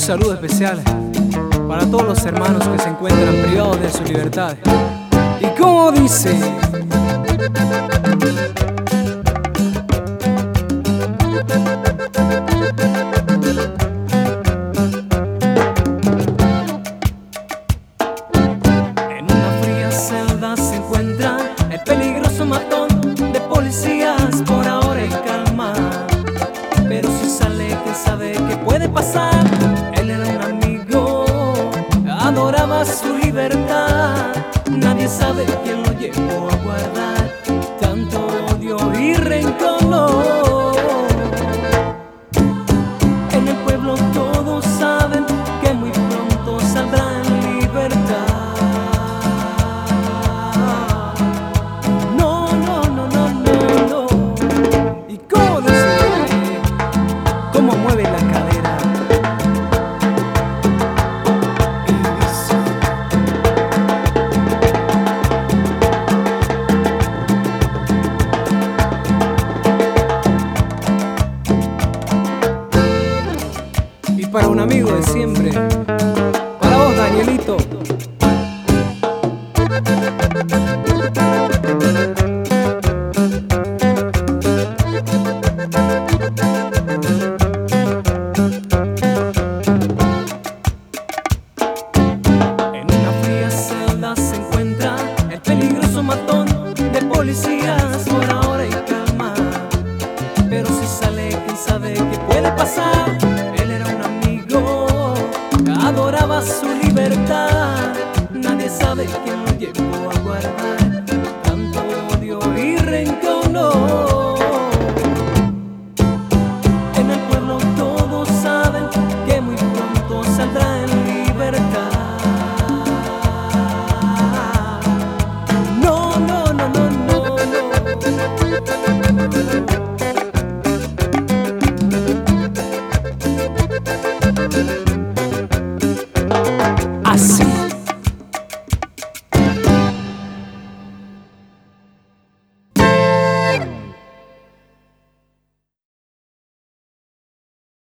saludo especial para todos los hermanos que se encuentran privados de su libertad. Y como dice: en una fría celda se encuentra el peligroso matón de policías, por ahora en calma. Pero si sale, quién sabe qué puede pasar. Él era un amigo, adoraba su libertad. Nadie sabe quién lo llevó a guardar tanto odio y rencor. En el pueblo todos saben que muy pronto saldrá en libertad. No, no, no, no, no, no. ¿Y cómo dice? ¿Cómo mueve la cadera? Y dice: y para un amigo de siempre,